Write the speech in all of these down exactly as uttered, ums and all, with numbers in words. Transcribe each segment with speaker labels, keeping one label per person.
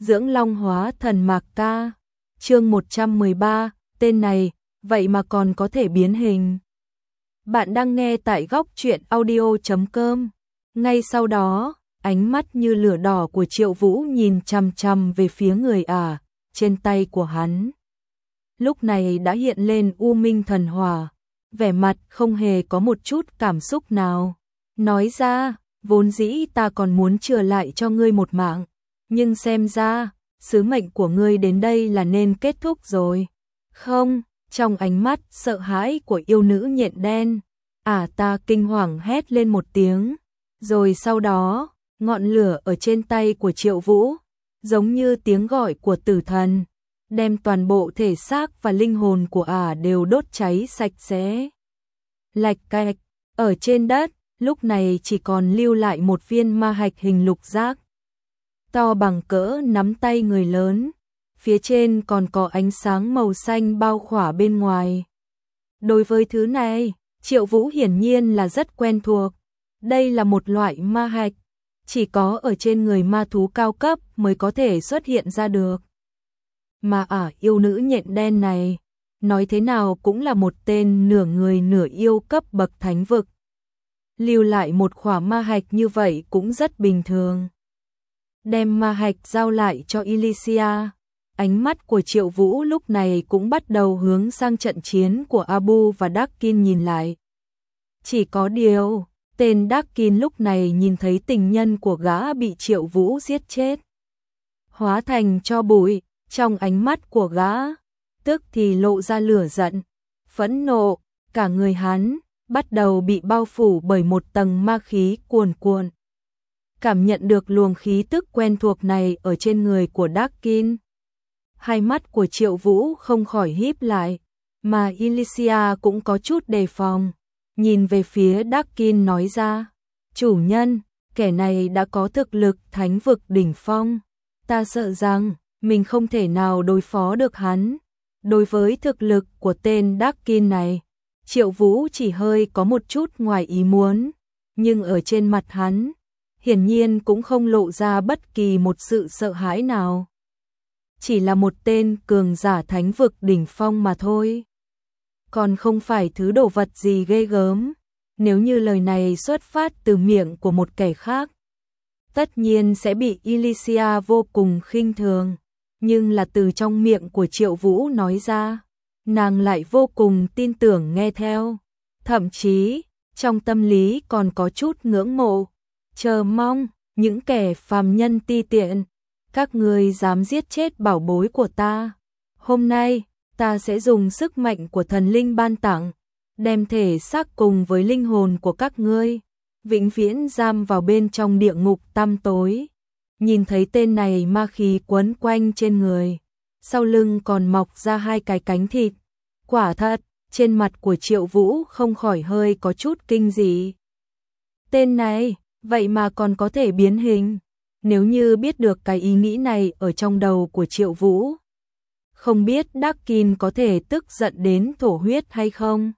Speaker 1: dưỡng long hóa thần mạc ca. Chương một trăm mười ba, tên này, vậy mà còn có thể biến hình. Bạn đang nghe tại góc truyện audio chấm com. Ngay sau đó, ánh mắt như lửa đỏ của Triệu Vũ nhìn chằm chằm về phía người ả, trên tay của hắn. Lúc này đã hiện lên u minh thần hỏa, vẻ mặt không hề có một chút cảm xúc nào. Nói ra, vốn dĩ ta còn muốn chừa lại cho ngươi một mạng, nhưng xem ra, sứ mệnh của ngươi đến đây là nên kết thúc rồi. Không, trong ánh mắt sợ hãi của yêu nữ nhện đen, ả ta kinh hoàng hét lên một tiếng, rồi sau đó, ngọn lửa ở trên tay của Triệu Vũ, giống như tiếng gọi của tử thần, đem toàn bộ thể xác và linh hồn của ả đều đốt cháy sạch sẽ. Lạch cạch, ở trên đất, lúc này chỉ còn lưu lại một viên ma hạch hình lục giác, to bằng cỡ nắm tay người lớn, phía trên còn có ánh sáng màu xanh bao khỏa bên ngoài. Đối với thứ này, Triệu Vũ hiển nhiên là rất quen thuộc. Đây là một loại ma hạch, chỉ có ở trên người ma thú cao cấp mới có thể xuất hiện ra được. Mà ả yêu nữ nhện đen này, nói thế nào cũng là một tên nửa người nửa yêu cấp bậc thánh vực. Lưu lại một khỏa ma hạch như vậy cũng rất bình thường. Đem ma hạch giao lại cho Elysia, ánh mắt của Triệu Vũ lúc này cũng bắt đầu hướng sang trận chiến của Abu và Darkin nhìn lại. Chỉ có điều, tên Darkin lúc này nhìn thấy tình nhân của gã bị Triệu Vũ giết chết, hóa thành tro bụi, trong ánh mắt của gã, tức thì lộ ra lửa giận, phẫn nộ, cả người hắn bắt đầu bị bao phủ bởi một tầng ma khí cuồn cuộn. Cảm nhận được luồng khí tức quen thuộc này ở trên người của Darkin, hai mắt của Triệu Vũ không khỏi híp lại, mà Elysia cũng có chút đề phòng, nhìn về phía Darkin nói ra, chủ nhân, kẻ này đã có thực lực thánh vực đỉnh phong, ta sợ rằng mình không thể nào đối phó được hắn. Đối với thực lực của tên Darkin này, Triệu Vũ chỉ hơi có một chút ngoài ý muốn, nhưng ở trên mặt hắn, hiển nhiên cũng không lộ ra bất kỳ một sự sợ hãi nào. Chỉ là một tên cường giả thánh vực đỉnh phong mà thôi. Còn không phải thứ đồ vật gì ghê gớm, nếu như lời này xuất phát từ miệng của một kẻ khác, tất nhiên sẽ bị Elysia vô cùng khinh thường, nhưng là từ trong miệng của Triệu Vũ nói ra, nàng lại vô cùng tin tưởng nghe theo, thậm chí trong tâm lý còn có chút ngưỡng mộ, chờ mong những kẻ phàm nhân ti tiện, các ngươi dám giết chết bảo bối của ta, hôm nay ta sẽ dùng sức mạnh của thần linh ban tặng, đem thể xác cùng với linh hồn của các ngươi vĩnh viễn giam vào bên trong địa ngục tăm tối. Nhìn thấy tên này ma khí quấn quanh trên người, sau lưng còn mọc ra hai cái cánh thịt. Quả thật, trên mặt của Triệu Vũ không khỏi hơi có chút kinh dị. Tên này, vậy mà còn có thể biến hình. Nếu như biết được cái ý nghĩ này ở trong đầu của Triệu Vũ, không biết Darkin có thể tức giận đến thổ huyết hay không.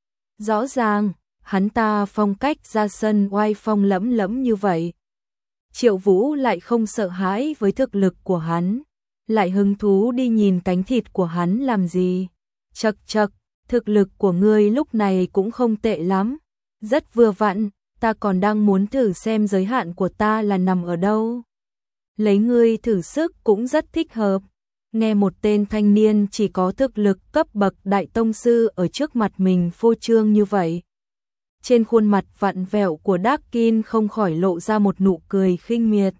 Speaker 1: Rõ ràng, hắn ta phong cách ra sân oai phong lẫm lẫm như vậy, Triệu Vũ lại không sợ hãi với thực lực của hắn, lại hứng thú đi nhìn cánh thịt của hắn làm gì. Chậc chậc, thực lực của ngươi lúc này cũng không tệ lắm, rất vừa vặn, ta còn đang muốn thử xem giới hạn của ta là nằm ở đâu. Lấy ngươi thử sức cũng rất thích hợp. Nghe một tên thanh niên chỉ có thực lực cấp bậc đại tông sư ở trước mặt mình phô trương như vậy, trên khuôn mặt vặn vẹo của Darkin không khỏi lộ ra một nụ cười khinh miệt.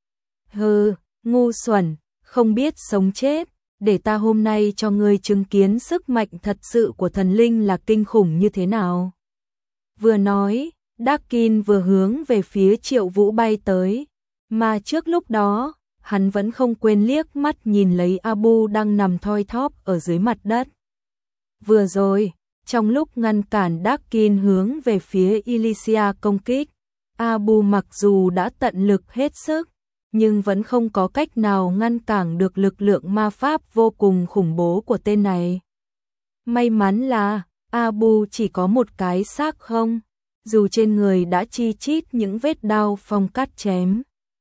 Speaker 1: Hừ, ngu xuẩn, không biết sống chết, để ta hôm nay cho ngươi chứng kiến sức mạnh thật sự của thần linh là kinh khủng như thế nào. Vừa nói, Darkin vừa hướng về phía Triệu Vũ bay tới, mà trước lúc đó, hắn vẫn không quên liếc mắt nhìn lấy Abu đang nằm thoi thóp ở dưới mặt đất. Vừa rồi, trong lúc ngăn cản Darkin hướng về phía Elysia công kích, Abu mặc dù đã tận lực hết sức, nhưng vẫn không có cách nào ngăn cản được lực lượng ma pháp vô cùng khủng bố của tên này. May mắn là Abu chỉ có một cái xác không, dù trên người đã chi chít những vết đao phong cắt chém.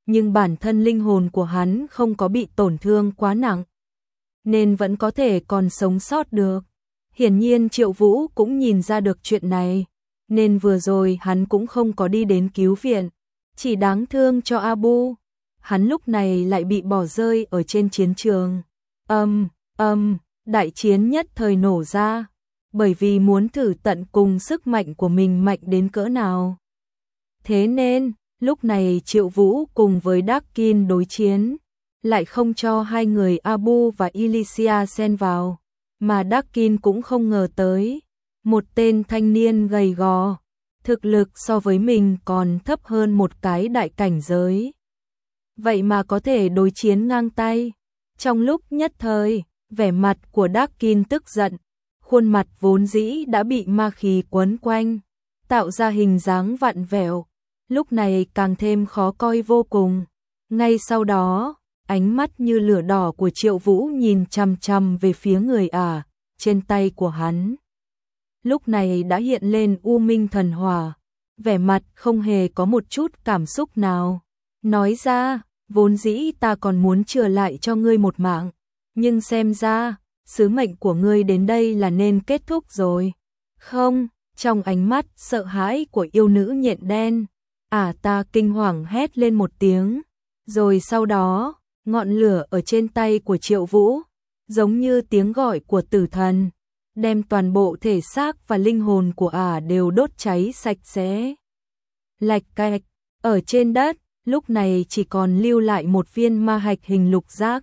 Speaker 1: nhưng bản thân linh hồn của hắn không có bị tổn thương quá nặng, nên vẫn có thể còn sống sót được. Hiển nhiên Triệu Vũ cũng nhìn ra được chuyện này, nên vừa rồi hắn cũng không có đi đến cứu viện, chỉ đáng thương cho Abu. Hắn lúc này lại bị bỏ rơi ở trên chiến trường. Âm, âm, đại chiến nhất thời nổ ra, bởi vì muốn thử tận cùng sức mạnh của mình mạnh đến cỡ nào. Thế nên, lúc này Triệu Vũ cùng với Darkin đối chiến, lại không cho hai người Abu và Elysia xen vào, mà Darkin cũng không ngờ tới, một tên thanh niên gầy gò, thực lực so với mình còn thấp hơn một cái đại cảnh giới. Vậy mà có thể đối chiến ngang tay. Trong lúc nhất thời, vẻ mặt của Darkin tức giận, khuôn mặt vốn dĩ đã bị ma khí quấn quanh, tạo ra hình dáng vặn vẹo, lúc này càng thêm khó coi vô cùng. Ngay sau đó, ánh mắt như lửa đỏ của Triệu Vũ nhìn chằm chằm về phía người ả, trên tay của hắn. Lúc này đã hiện lên U Minh thần hỏa, vẻ mặt không hề có một chút cảm xúc nào. Nói ra, vốn dĩ ta còn muốn chừa lại cho ngươi một mạng, nhưng xem ra, sứ mệnh của ngươi đến đây là nên kết thúc rồi. Không, trong ánh mắt sợ hãi của yêu nữ nhện đen, ả ta kinh hoàng hét lên một tiếng, rồi sau đó, ngọn lửa ở trên tay của Triệu Vũ, giống như tiếng gọi của tử thần, đem toàn bộ thể xác và linh hồn của ả đều đốt cháy sạch sẽ. Lạch cạch, ở trên đất, lúc này chỉ còn lưu lại một viên ma hạch hình lục giác,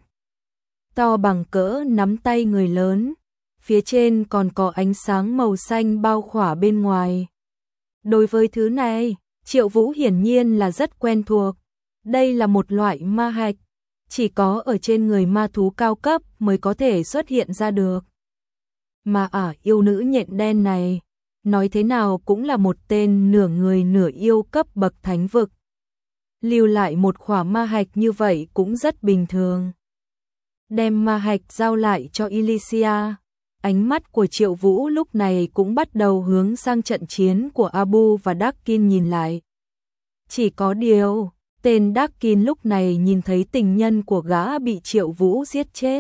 Speaker 1: to bằng cỡ nắm tay người lớn, phía trên còn có ánh sáng màu xanh bao khỏa bên ngoài. Đối với thứ này, Triệu Vũ hiển nhiên là rất quen thuộc, đây là một loại ma hạch, chỉ có ở trên người ma thú cao cấp mới có thể xuất hiện ra được. Mà ả yêu nữ nhện đen này, nói thế nào cũng là một tên nửa người nửa yêu cấp bậc thánh vực. Lưu lại một khỏa ma hạch như vậy cũng rất bình thường. Đem ma hạch giao lại cho Elysia, ánh mắt của Triệu Vũ lúc này cũng bắt đầu hướng sang trận chiến của Abu và Darkin nhìn lại. Chỉ có điều, tên Darkin lúc này nhìn thấy tình nhân của gã bị Triệu Vũ giết chết,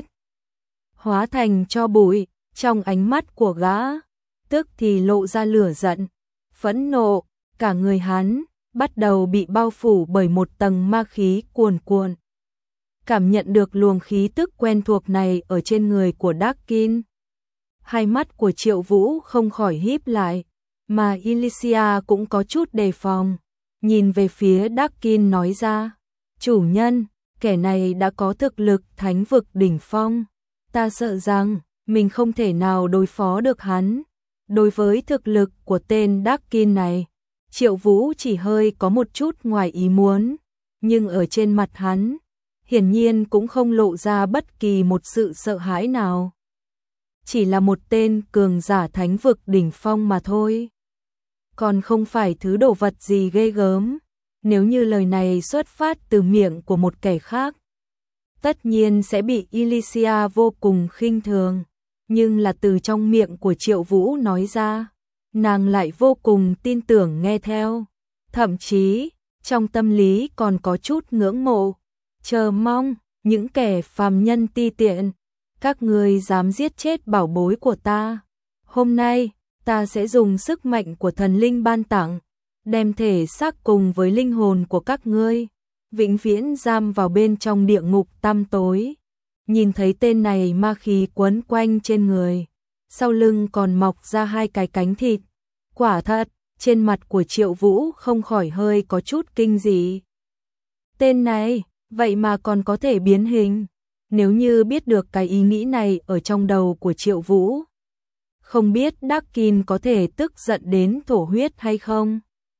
Speaker 1: hóa thành tro bụi, trong ánh mắt của gã, tức thì lộ ra lửa giận, phẫn nộ, cả người hắn bắt đầu bị bao phủ bởi một tầng ma khí cuồn cuộn. Cảm nhận được luồng khí tức quen thuộc này ở trên người của Darkin, hai mắt của Triệu Vũ không khỏi híp lại, mà Elysia cũng có chút đề phòng, nhìn về phía Darkin nói ra, chủ nhân, kẻ này đã có thực lực thánh vực đỉnh phong, ta sợ rằng mình không thể nào đối phó được hắn. Đối với thực lực của tên Darkin này, Triệu Vũ chỉ hơi có một chút ngoài ý muốn, nhưng ở trên mặt hắn, hiển nhiên cũng không lộ ra bất kỳ một sự sợ hãi nào. Chỉ là một tên cường giả thánh vực đỉnh phong mà thôi. Còn không phải thứ đồ vật gì ghê gớm, nếu như lời này xuất phát từ miệng của một kẻ khác, tất nhiên sẽ bị Elysia vô cùng khinh thường. Nhưng là từ trong miệng của Triệu Vũ nói ra, nàng lại vô cùng tin tưởng nghe theo, thậm chí trong tâm lý còn có chút ngưỡng mộ, chờ mong những kẻ phàm nhân ti tiện, các ngươi dám giết chết bảo bối của ta. Hôm nay, ta sẽ dùng sức mạnh của thần linh ban tặng, đem thể xác cùng với linh hồn của các ngươi, vĩnh viễn giam vào bên trong địa ngục tăm tối. Nhìn thấy tên này ma khí quấn quanh trên người, sau lưng còn mọc ra hai cái cánh thịt. Quả thật, trên mặt của Triệu Vũ không khỏi hơi có chút kinh dị. Tên này, vậy mà còn có thể biến hình. Nếu như biết được cái ý nghĩ này ở trong đầu của Triệu Vũ, không biết Darkin có thể tức giận đến thổ huyết hay không.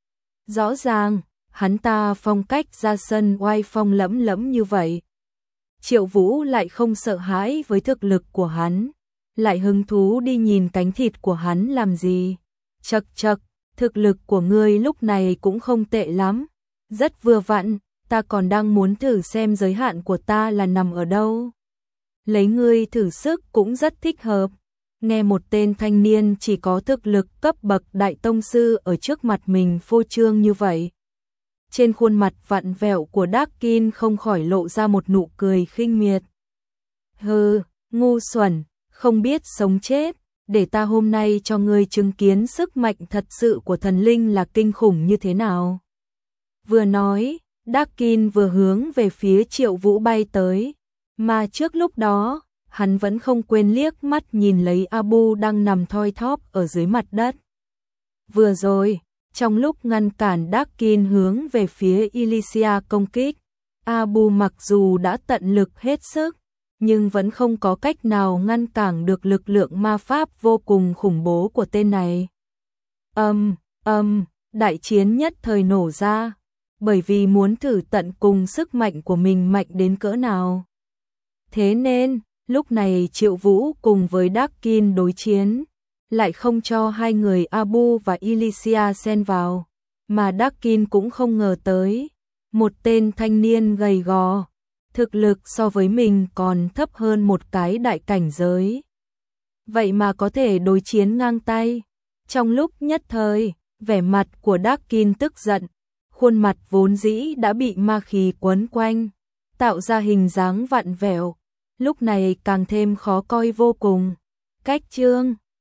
Speaker 1: Rõ ràng, hắn ta phong cách ra sân oai phong lẫm lẫm như vậy. Triệu Vũ lại không sợ hãi với thực lực của hắn, lại hứng thú đi nhìn cánh thịt của hắn làm gì. Chậc chậc, thực lực của ngươi lúc này cũng không tệ lắm, rất vừa vặn, ta còn đang muốn thử xem giới hạn của ta là nằm ở đâu. Lấy ngươi thử sức cũng rất thích hợp. Nghe một tên thanh niên chỉ có thực lực cấp bậc đại tông sư ở trước mặt mình phô trương như vậy, trên khuôn mặt vặn vẹo của Darkin không khỏi lộ ra một nụ cười khinh miệt. Hừ, ngu xuẩn, không biết sống chết, để ta hôm nay cho ngươi chứng kiến sức mạnh thật sự của thần linh là kinh khủng như thế nào. Vừa nói, Darkin vừa hướng về phía Triệu Vũ bay tới, mà trước lúc đó, hắn vẫn không quên liếc mắt nhìn lấy Abu đang nằm thoi thóp ở dưới mặt đất. Vừa rồi, trong lúc ngăn cản Darkin hướng về phía Elysia công kích, Abu mặc dù đã tận lực hết sức, nhưng vẫn không có cách nào ngăn cản được lực lượng ma pháp vô cùng khủng bố của tên này. Âm, âm, đại chiến nhất thời nổ ra, bởi vì muốn thử tận cùng sức mạnh của mình mạnh đến cỡ nào. Thế nên, lúc này Triệu Vũ cùng với Darkin đối chiến, lại không cho hai người Abu và Elysia xen vào, mà Darkin cũng không ngờ tới, một tên thanh niên gầy gò, thực lực so với mình còn thấp hơn một cái đại cảnh giới. Vậy mà có thể đối chiến ngang tay. Trong lúc nhất thời, vẻ mặt của Darkin tức giận, khuôn mặt vốn dĩ đã bị ma khí quấn quanh, tạo ra hình dáng vặn vẹo, lúc này càng thêm khó coi vô cùng. Cách chương